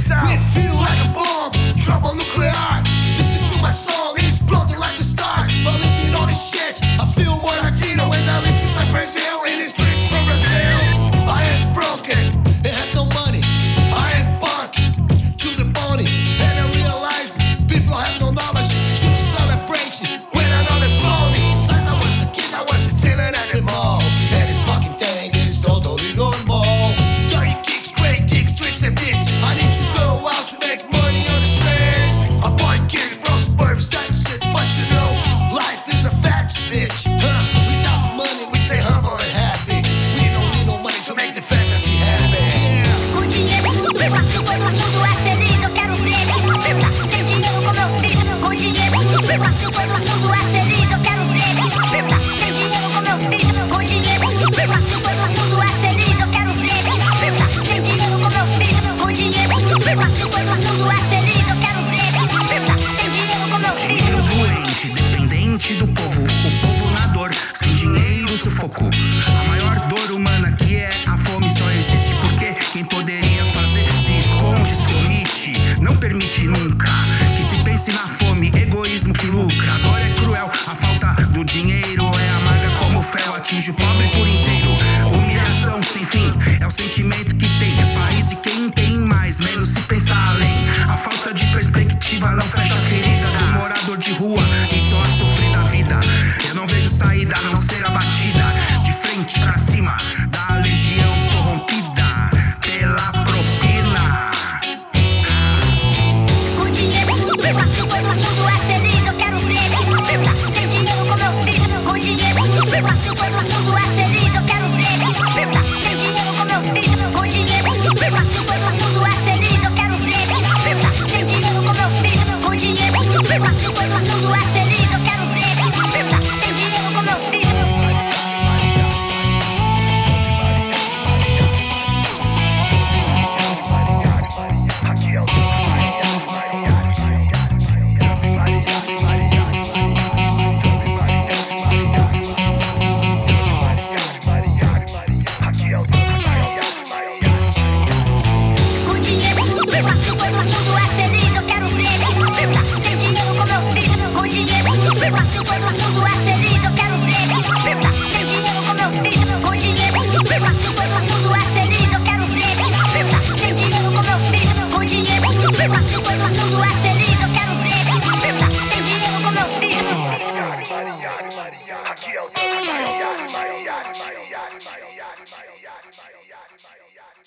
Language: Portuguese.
We feel like a bomb, trouble nuclear. Listen to my song, exploding like the stars. Believing all this shit, I feel more Latino. And I live just like Brazil, in the streets from Brazil. I ain't broken, I have no money. I ain't punk, to the bony. And I realize people have no knowledge to celebrate it. When another blow me, since I was a kid, I was stealing at the mall. And this fucking thing is totally normal. Dirty kicks, great dicks, tricks and bits. I need to go out to make money on the streets. A boy kid from suburbs, that's it. But you know, life is a fact, bitch. Without the money, we stay humble and happy. We don't need no money to make the fantasy happen. Yeah. Com dinheiro eu faço todo mundo é feliz. Eu quero ver te sem dinheiro como eu fiz. Com dinheiro eu faço todo mundo é feliz. Eu quero ver te sem dinheiro como eu fiz. Com dinheiro eu faço todo mundo é feliz. Eu quero ver te sem dinheiro como eu fiz. Com dinheiro eu faço todo mundo é feliz. Eu quero ver te sem dinheiro como eu fiz. Dinheiro doente, dependente do povo. O povo na dor, sem dinheiro sufoco. A maior dor humana que é a fome só existe porque quem poderia fazer se esconde, se omite. Não permite nunca que se pense na fome, egoísmo que lucra. A dor é cruel, a falta do dinheiro é amarga como o fel. Atinge o pobre por inteiro. Humilhação sem fim é o sentimento que tem país e quem tem mais, menos se pensar além. A falta de perspectiva não fecha a ferida do morador de rua e só a sofrer da vida. Eu não vejo saída a não ser a batida de frente pra cima da legião corrompida pela propina. Com dinheiro eu faço todo mundo é feliz. Eu quero ver te sem dinheiro como eu fiz. Com dinheiro eu faço todo mundo é feliz. Eu quero ver te sem dinheiro como eu fiz. Com dinheiro eu faço todo mundo é feliz. Eu quero ver te sem dinheiro como eu fiz. Com dinheiro eu faço todo mundo é feliz. Eu quero ver te sem dinheiro como eu fiz. Com dinheiro eu faço todo mundo é feliz. Eu quero ver te sem dinheiro como eu fiz. Com dinheiro eu faço todo mundo é feliz. Eu quero ver te sem dinheiro como eu fiz. Com dinheiro eu faço todo mundo é feliz. Eu quero ver te sem dinheiro como eu fiz. Com dinheiro eu faço todo mundo é feliz. Eu quero ver te sem dinheiro como eu fiz. Aqui é o Mariari, Mariari, Mariari, Mariari, Mariari, Mariari, Mariari.